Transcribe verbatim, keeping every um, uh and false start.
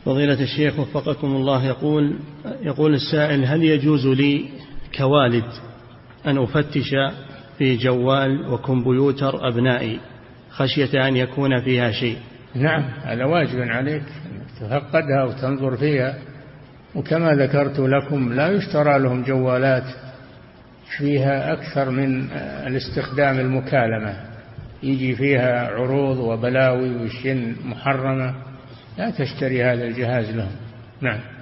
فضيلة الشيخ وفقكم الله، يقول يقول السائل: هل يجوز لي كوالد أن أفتش في جوال وكمبيوتر أبنائي خشية أن يكون فيها شيء؟ نعم، هذا واجب عليك تفقدها وتنظر فيها، وكما ذكرت لكم لا يشترى لهم جوالات فيها أكثر من الاستخدام المكالمة، يجي فيها عروض وبلاوي وشين محرمة، لا تشتري هذا الجهاز لهم. نعم.